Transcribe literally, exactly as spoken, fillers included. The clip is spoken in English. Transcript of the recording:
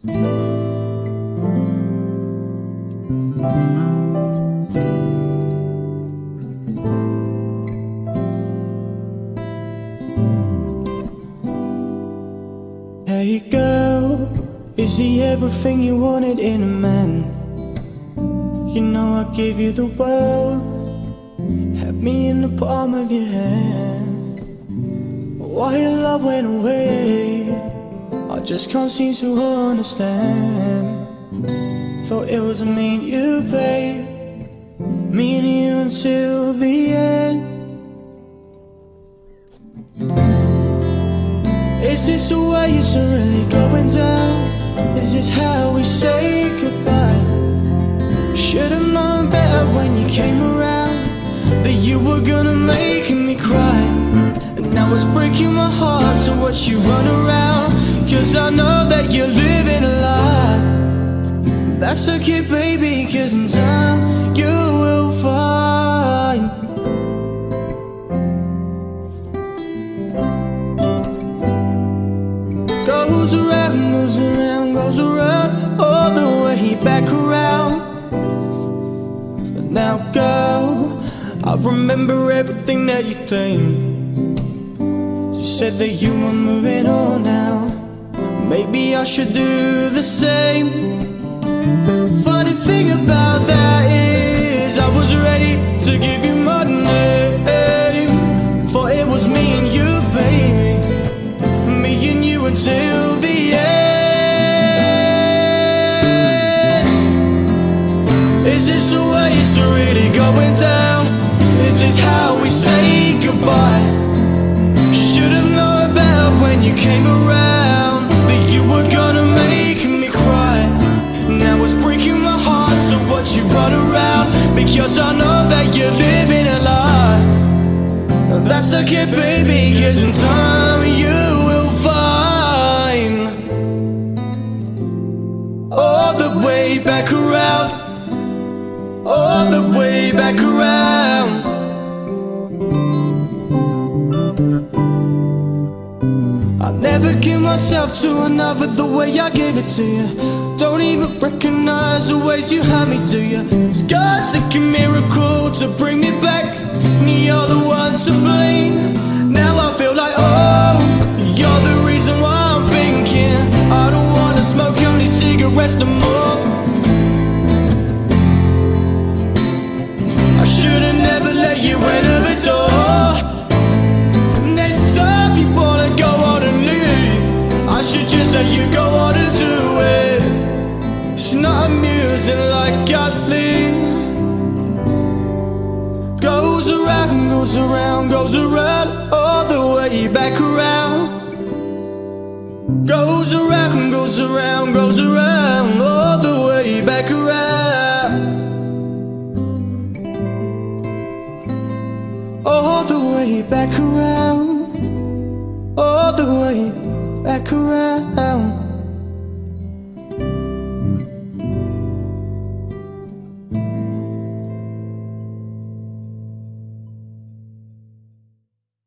Hey girl, is he everything you wanted in a man? You know I gave you the world, had me in the palm of your hand. Why your love went away, I just can't seem to understand. Thought it was me and you, babe, me and you until the end. Is this the way it's really going down? Is this how we say goodbye? Should've known better when you came around, that you were gonna make me cry. And now it's breaking my heart to watch you run around, cause I know that you're living a lie. That's okay, baby, cause in time you will find. Goes around, goes around, goes around, all the way back around. But now, girl, I remember everything that you claimed. You said that you were moving on now. Maybe I should do the same. Funny thing about that is I was ready to give you my name, for it was me and you, baby, me and you until the end. Is this the way it's really going down? Is this how we say goodbye? Should've known better when you came around, that you were gonna make me cry. Now it's breaking my heart to watch you run around, because I know that you're living a lie. That's okay, baby, cause in time you will find. All the way back around, all the way back around. I'll never give myself to another the way I gave it to you. Don't even recognize the ways you had me, do you? It's God's like a miracle to bring me back, and you're the one to blame. Now I feel like, oh, you're the reason why I'm thinking I don't wanna smoke only cigarettes no more. I should've never let you enter the door. Next time you wanna go on and leave, I should just let you go on and do it. It's not amusing like I believe. Goes around, goes around, goes around, all the way back around. Goes around, goes around, goes around, all the way back around. All the way back around, all the way back around.